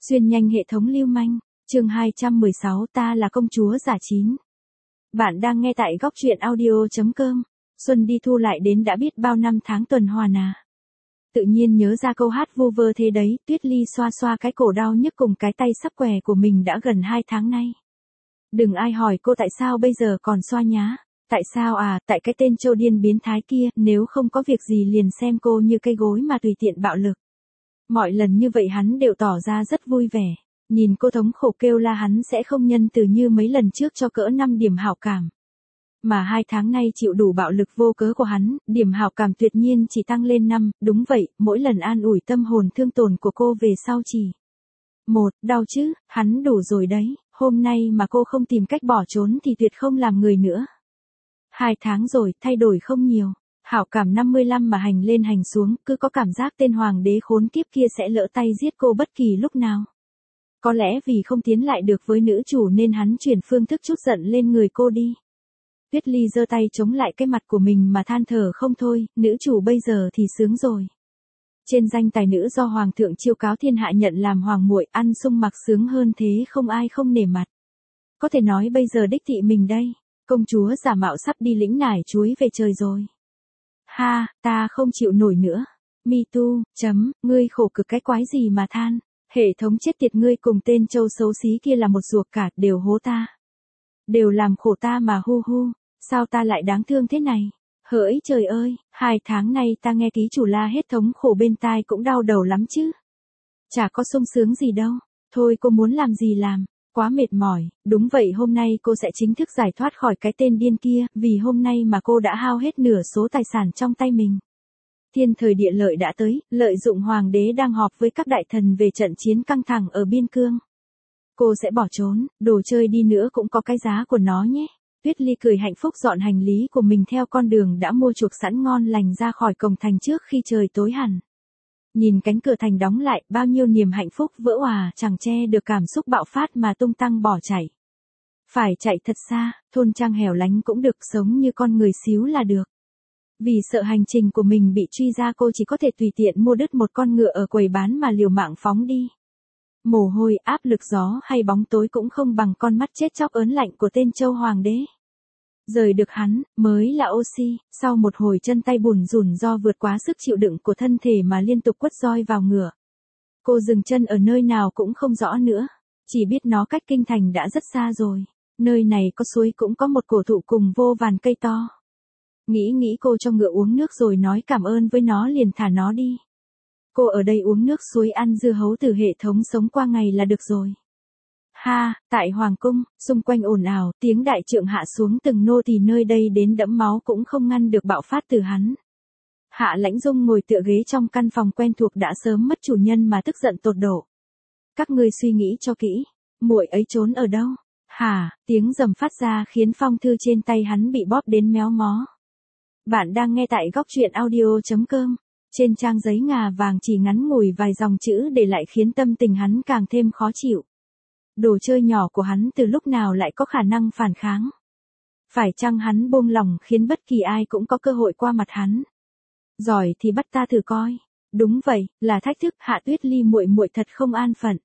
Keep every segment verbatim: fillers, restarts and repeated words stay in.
Xuyên nhanh hệ thống lưu manh, chương hai trăm mười sáu ta là công chúa giả chín. Bạn đang nghe tại góc truyện audio.com. Xuân đi thu lại đến đã biết bao năm tháng tuần hoàn à. Tự nhiên nhớ ra câu hát vu vơ thế đấy, Tuyết Ly xoa xoa cái cổ đau nhức cùng cái tay sắp què của mình đã gần hai tháng nay. Đừng ai hỏi cô tại sao bây giờ còn xoa nhá. Tại sao à, tại cái tên trâu điên biến thái kia, nếu không có việc gì liền xem cô như cây gối mà tùy tiện bạo lực. Mọi lần như vậy hắn đều tỏ ra rất vui vẻ. Nhìn cô thống khổ kêu la hắn sẽ không nhân từ như mấy lần trước cho cỡ năm điểm hảo cảm. Mà hai tháng nay chịu đủ bạo lực vô cớ của hắn, điểm hảo cảm tuyệt nhiên chỉ tăng lên năm, đúng vậy, mỗi lần an ủi tâm hồn thương tổn của cô về sau chỉ. Một, đau chứ, hắn đủ rồi đấy, hôm nay mà cô không tìm cách bỏ trốn thì tuyệt không làm người nữa. Hai tháng rồi, thay đổi không nhiều. Hảo cảm năm mươi lăm mà hành lên hành xuống, cứ có cảm giác tên hoàng đế khốn kiếp kia sẽ lỡ tay giết cô bất kỳ lúc nào. Có lẽ vì không tiến lại được với nữ chủ nên hắn chuyển phương thức chút giận lên người cô đi. Tuyết Ly giơ tay chống lại cái mặt của mình mà than thở không thôi, nữ chủ bây giờ thì sướng rồi. Trên danh tài nữ do hoàng thượng chiêu cáo thiên hạ nhận làm hoàng muội, ăn sung mặc sướng hơn thế không ai không nể mặt. Có thể nói bây giờ đích thị mình đây, công chúa giả mạo sắp đi lĩnh nải chuối về trời rồi. Ha, ta không chịu nổi nữa. Me too, chấm, ngươi khổ cực cái quái gì mà than. Hệ thống chết tiệt ngươi cùng tên châu xấu xí kia là một ruột cả, đều hố ta. Đều làm khổ ta mà hu hu, sao ta lại đáng thương thế này. Hỡi trời ơi, hai tháng nay ta nghe ký chủ la hết thống khổ bên tai cũng đau đầu lắm chứ. Chả có sung sướng gì đâu, thôi cô muốn làm gì làm. Quá mệt mỏi, đúng vậy hôm nay cô sẽ chính thức giải thoát khỏi cái tên điên kia, vì hôm nay mà cô đã hao hết nửa số tài sản trong tay mình. Thiên thời địa lợi đã tới, lợi dụng hoàng đế đang họp với các đại thần về trận chiến căng thẳng ở biên cương. Cô sẽ bỏ trốn, đồ chơi đi nữa cũng có cái giá của nó nhé. Tuyết Ly cười hạnh phúc dọn hành lý của mình theo con đường đã mua chuộc sẵn ngon lành ra khỏi cổng thành trước khi trời tối hẳn. Nhìn cánh cửa thành đóng lại, bao nhiêu niềm hạnh phúc vỡ òa chẳng che được cảm xúc bạo phát mà tung tăng bỏ chạy. Phải chạy thật xa, thôn trang hẻo lánh cũng được, sống như con người xíu là được. Vì sợ hành trình của mình bị truy ra cô chỉ có thể tùy tiện mua đứt một con ngựa ở quầy bán mà liều mạng phóng đi. Mồ hôi, áp lực gió hay bóng tối cũng không bằng con mắt chết chóc ớn lạnh của tên châu hoàng đế. Rời được hắn, mới là oxy, sau một hồi chân tay bùn rùn do vượt quá sức chịu đựng của thân thể mà liên tục quất roi vào ngựa. Cô dừng chân ở nơi nào cũng không rõ nữa, chỉ biết nó cách kinh thành đã rất xa rồi, nơi này có suối cũng có một cổ thụ cùng vô vàn cây to. Nghĩ nghĩ cô cho ngựa uống nước rồi nói cảm ơn với nó liền thả nó đi. Cô ở đây uống nước suối ăn dưa hấu từ hệ thống sống qua ngày là được rồi. Ha, tại Hoàng cung, xung quanh ồn ào, tiếng đại trượng hạ xuống từng nô tỳ nơi đây đến đẫm máu cũng không ngăn được bạo phát từ hắn. Hạ Lãnh Dung ngồi tựa ghế trong căn phòng quen thuộc đã sớm mất chủ nhân mà tức giận tột độ. Các ngươi suy nghĩ cho kỹ, muội ấy trốn ở đâu? Hả, tiếng rầm phát ra khiến phong thư trên tay hắn bị bóp đến méo mó. Bạn đang nghe tại góc truyện audio.com. Trên trang giấy ngà vàng chỉ ngắn ngủi vài dòng chữ để lại khiến tâm tình hắn càng thêm khó chịu. Đồ chơi nhỏ của hắn từ lúc nào lại có khả năng phản kháng? Phải chăng hắn buông lỏng khiến bất kỳ ai cũng có cơ hội qua mặt hắn? Giỏi thì bắt ta thử coi. Đúng vậy, là thách thức. Hạ Tuyết Ly muội muội thật không an phận.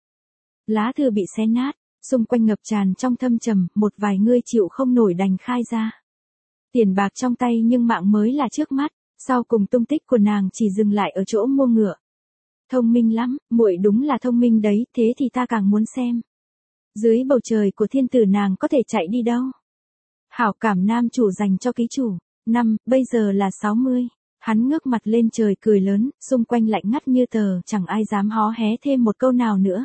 Lá thư bị xé nát, xung quanh ngập tràn trong thâm trầm, một vài người chịu không nổi đành khai ra. Tiền bạc trong tay nhưng mạng mới là trước mắt, sau cùng tung tích của nàng chỉ dừng lại ở chỗ mua ngựa. Thông minh lắm, muội đúng là thông minh đấy, thế thì ta càng muốn xem. Dưới bầu trời của thiên tử nàng có thể chạy đi đâu? Hảo cảm nam chủ dành cho ký chủ. Năm, bây giờ là sáu mươi. Hắn ngước mặt lên trời cười lớn, xung quanh lạnh ngắt như tờ, chẳng ai dám hó hé thêm một câu nào nữa.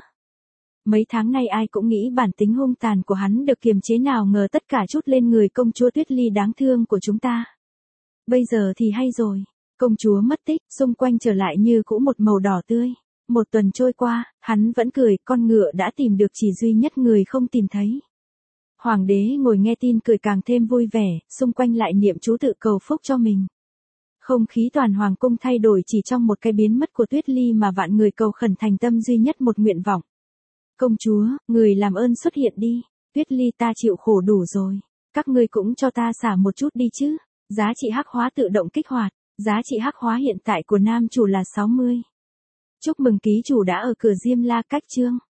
Mấy tháng nay ai cũng nghĩ bản tính hung tàn của hắn được kiềm chế, nào ngờ tất cả trút lên người công chúa Tuyết Ly đáng thương của chúng ta. Bây giờ thì hay rồi, công chúa mất tích, xung quanh trở lại như cũ một màu đỏ tươi. Một tuần trôi qua, hắn vẫn cười, con ngựa đã tìm được chỉ duy nhất người không tìm thấy. Hoàng đế ngồi nghe tin cười càng thêm vui vẻ, xung quanh lại niệm chú tự cầu phúc cho mình. Không khí toàn hoàng cung thay đổi chỉ trong một cái biến mất của Tuyết Ly mà vạn người cầu khẩn thành tâm duy nhất một nguyện vọng. Công chúa, người làm ơn xuất hiện đi, Tuyết Ly ta chịu khổ đủ rồi, các ngươi cũng cho ta xả một chút đi chứ. Giá trị hắc hóa tự động kích hoạt, giá trị hắc hóa hiện tại của nam chủ là sáu mươi. Chúc mừng ký chủ đã ở cửa Diêm La Cách Chương.